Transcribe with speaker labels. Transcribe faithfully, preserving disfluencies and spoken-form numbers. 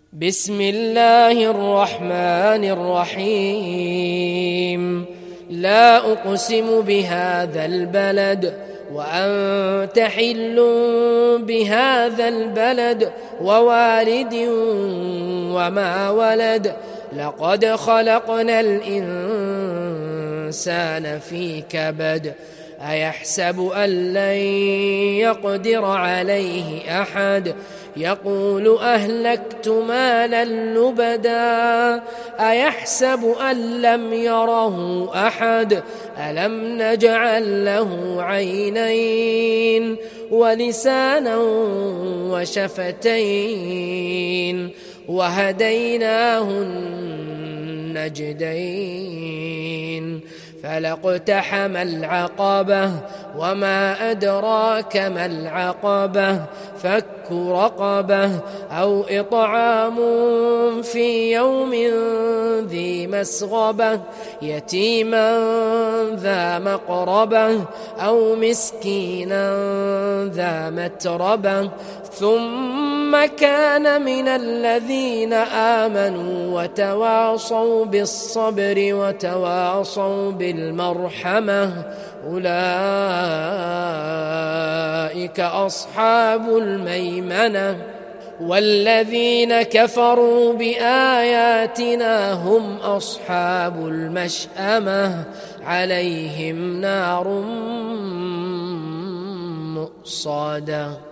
Speaker 1: بسم الله الرحمن الرحيم. لا أقسم بهذا البلد وأنت حل بهذا البلد ووالد وما ولد. لقد خلقنا الإنسان في كبد. أيحسب أن لن يقدر عليه أحد. يقول أهلكت مالا لبدا. أيحسب أن لم يره أحد. ألم نجعل له عينين ولسانا وشفتين وهديناه النجدين. فلاقتحم العقبة وما أدراك ما العقبة. فك رقبة أو إطعام في يوم ذي مسغبة يتيما ذا مقربة أو مسكينا ذا متربة. ثم كان من الذين آمنوا وتواصوا بالصبر وتواصوا بالمرحمة. أولئك أصحاب الميمنة. والذين كفروا بآياتنا هم أصحاب المشأمة. عليهم نار مؤصدة.